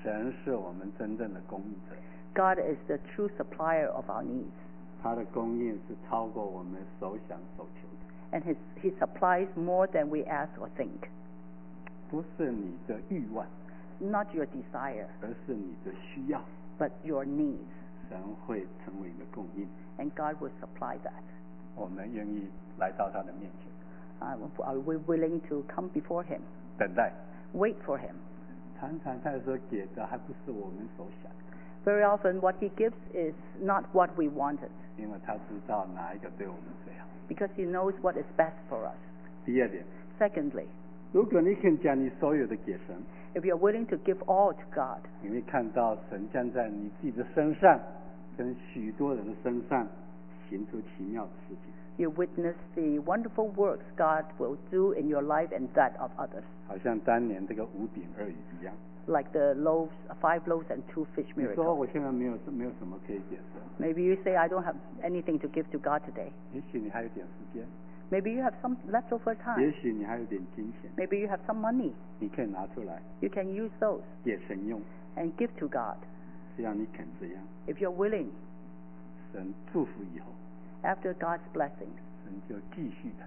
神是我们真正的供应者， God is the true supplier of our needs, 他的供应是超过我们所想所求的， and His, He supplies more than we ask or think. 不是你的欲望， Not your desire, 而是你的需要， but your needs, 神会成为你的供应。 and God will supply that. 我们愿意来到他的面前， Uh, are we willing to come before Him, 等待。 wait for Him? 常常他说给的还不是我们所想的， Very often what He gives is not what we wanted, 因为他知道哪一个对我们最好。 because He knows what is best for us. 第二点， Secondly, 如果你肯将你所有的给神， if you're willing to give all to God, 你会看到神将在你自己的身上跟许多人的身上行出奇妙的事情， you witness the wonderful works God will do in your life and that of others, 好像当年这个五饼二鱼一样。 like the loaves, five loaves and two fish 你说 miracle. 我现在没有没有什么可以给神， Maybe you say, I don't have anything to give to God today. 也许你还有点时间， Maybe you have some leftover 也 time. 许你还有点金钱， Maybe you have some money. 你可以拿出来 You can use those 给神用， and give to God. 只要你肯这样， If you're willing, 神祝福以后， after God's blessings, 神就继续的、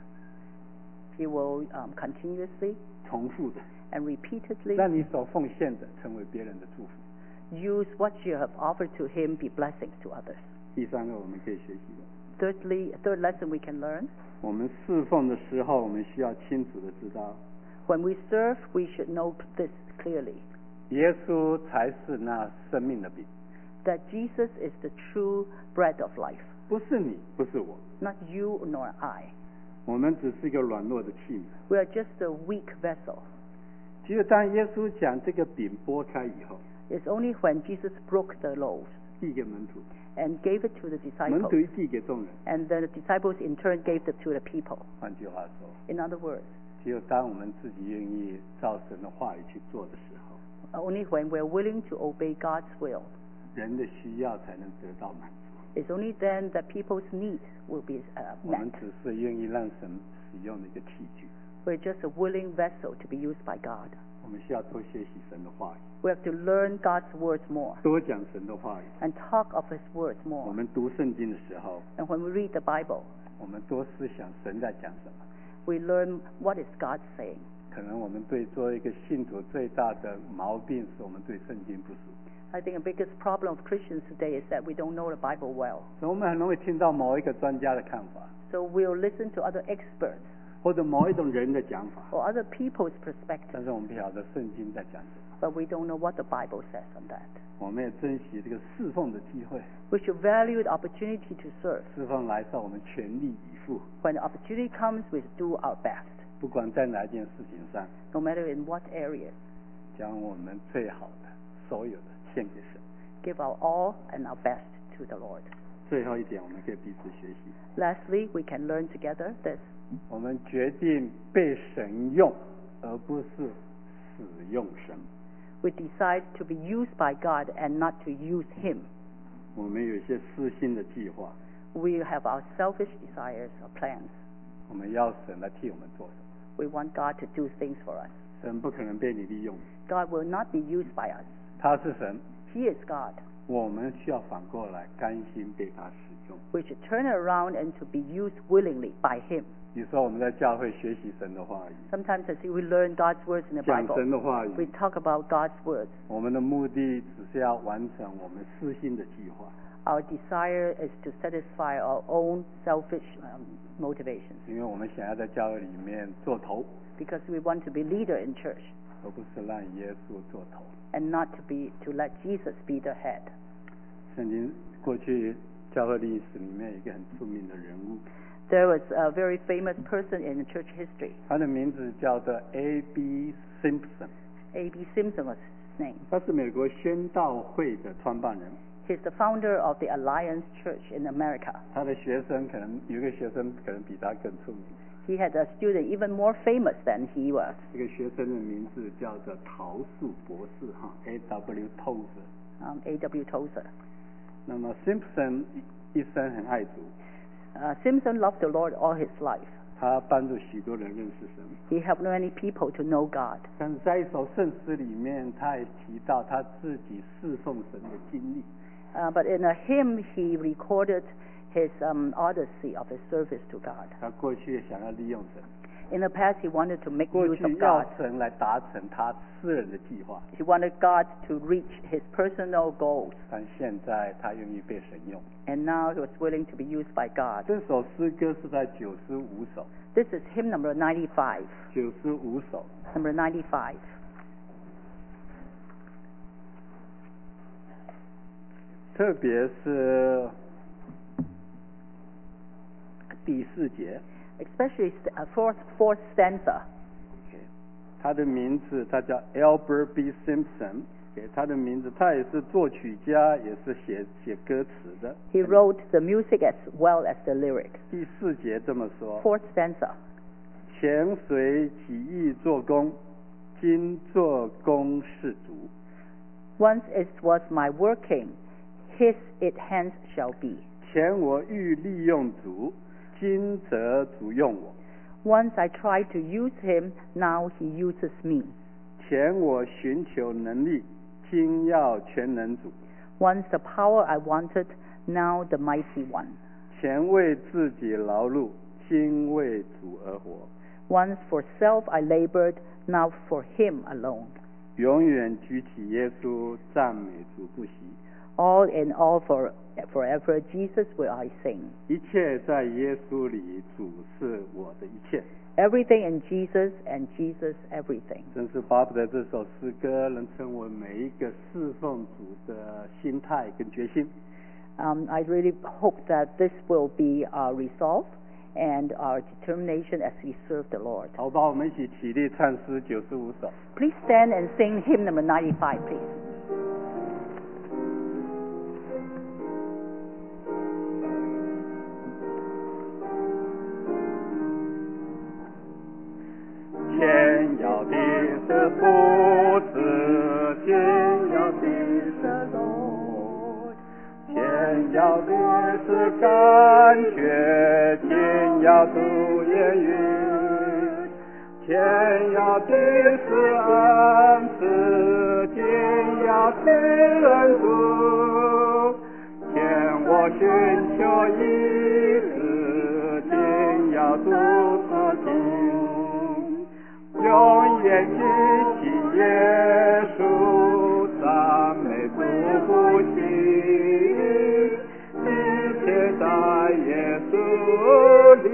He will um, continuously 重复的， and repeatedly 让你所奉献的成为别人的祝福。 use what you have offered to Him be blessings to others. 第三个我们可以学习的， Thirdly, third lesson we can learn, 我们侍奉的时候，我们需要清楚的知道， when we serve, we should know this clearly, 耶稣才是那生命的饼， that Jesus is the true bread of life, 不是你，不是我， not you nor I. 我们只是一个软弱的器皿。 We are just a weak vessel. 只有当耶稣将这个饼拨开以后， It's only when Jesus broke the loaves 递给门徒， and gave it to the 门 disciples, 徒一递给众人。 and the disciples in turn gave it to the people. 换句话说， In other words, 只有当我们自己愿意照神的话语去做的时候， only when we're willing to obey God's will, 人的需要才能得到满足。 it's only then that people's needs will be uh, 我们 met. 只是愿意让神使用的一个器具。 We're just a willing vessel to be used by God. 我们需要多学习神的话语， We have to learn God's words more 多讲神的话语。 and talk of His words 我 more. 们读圣经的时候， And when we read the Bible, 我们多思想神在讲什么。 we learn what is God saying. 可能我们对做一个信徒最大的毛病是我们对圣经不熟， I think the biggest problem of Christians today is that we don't know the Bible well. 所以我们很容易听到某一个专家的看法， So we'll listen to other experts 或者某一种人的讲法， or other people's perspectives, 但是我们不晓得圣经在讲什么。 but we don't know what the Bible says on that. 我们也珍惜这个侍奉的机会， We should value the opportunity to serve. 侍奉来到我们全力以赴， When the opportunity comes, we do our best, 不管在哪一件事情上， no matter in what area. 将我们最好的、所有的献给神。 Give our all and our best to the Lord. 最后一点，我们可以彼此学习。 Lastly, we can learn together this. 我们决定被神用，而不是使用神。 We decide to be used by God and not to use Him. 我们有一些私心的计划， We have our selfish desires or plans. 我们要神来替我们做什么？ We want God to do things for us. 神不可能被你利用， God will not be used by us. 他是神， He is God. 我们需要反过来甘心被他使用。 We should turn around and to be used willingly by Him. 比如说我们在教会学习神的话语， Sometimes as we learn God's words in the 讲神 Bible, 的话 we 语， talk about God's words. 我们的目的只是要完成我们私心的计划， Our desire is to satisfy our own selfish um, motivations 因为我们想要在教会里面做头， because we want to be leader in church 而不是让耶稣做头。 and not to be to let Jesus be the head. 圣经过去教会历史里面有一个很出名的人物， There was a very famous person in church history. 他的名字叫做 A B Simpson， A B Simpson was his name. 他是美国宣道会的创办人。 He's the founder of the Alliance Church in America. 他的学生可能有一个学生可能比他更出名， He had a student even more famous than he was. 这个学生的名字叫做陶素博士哈 ，A W Tozer。 Um, A W Tozer. 那么 Simpson 一生很爱主， Uh, Simpson loved the Lord all his life. 他帮助许多人认识神。 He helped many people to know God. 但是在一首圣诗里面，他也提到他自己侍奉神的经历。 Uh, but in a hymn, he recorded his um, odyssey of his service to God. 他过去也想要利用神， In the past, he wanted to make 过 use 去 of 要 God. 神来达成他私人的计划， He wanted God to reach his personal goals. 但现在他愿意被神用。 And now he was willing to be used by God. 这首诗歌是在九十五首， This is hymn number ninety-five. 九十五首。 Number ninety-five. 特别是第四节， Especially st- uh, fourth, fourth stanza. 他的名字他叫 Albert B. Simpson， 给他的名字，他也是作曲家，也是写写歌词的。 He wrote the music as well as the lyric. 第四节这么说： Fourth stanza. 前随起义做工，今做工事主。 Once it was my working, his it hence shall be. 前我欲利用主，今则主用我。 Once I tried to use him, now he uses me. 前我寻求能力，今要全能主。 Once the power I wanted, now the mighty one. 前为自己劳碌，今为主而活。 Once for self I labored, now for him alone. 永远举起耶稣，赞美主不息。 All in all, for forever, Jesus will I sing. 一切在耶稣里，主是我的一切。 Everything in Jesus, and Jesus everything. 真是巴不得这首诗歌能成为每一个侍奉主的心态跟决心。 Um, I really hope that this will be our resolve and our determination as we serve the Lord. 好吧，我们一起起立唱诗九十五首。 Please stand and sing hymn number ninety-five, please. 天要的是不知，天要的是Lord，天要的是感觉，天要主言语，天要的是恩赐，天要是恩主，天我寻求一次，天要主赐听。 永远记起耶稣，赞美主不息，一切在耶稣里，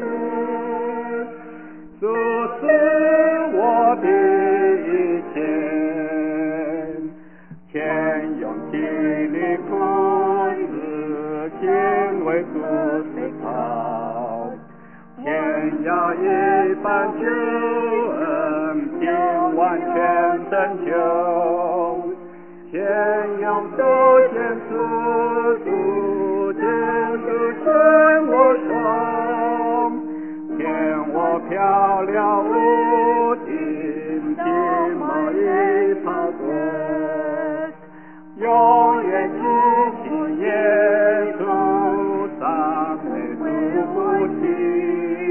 主是我的一切。天用体力苦死，天为主思考，天要一般救恩，天完全拯救，天用手牵出主，天主牵我手，天我漂了无尽，天马一跑过，永远记起耶稣，赞美主不息。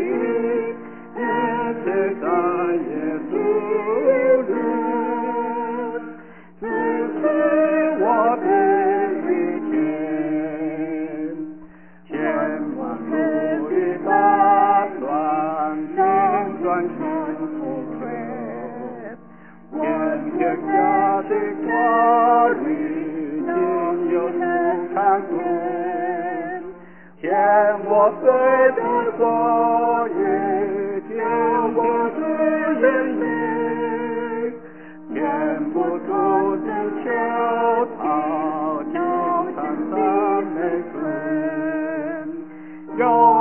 一切在耶稣里，只是我的一切。千万路与打算，千转千回，天天下的话语，今有不看顾。天我随着所欲。 天我是言语，天不住的求讨，天上赞美主，有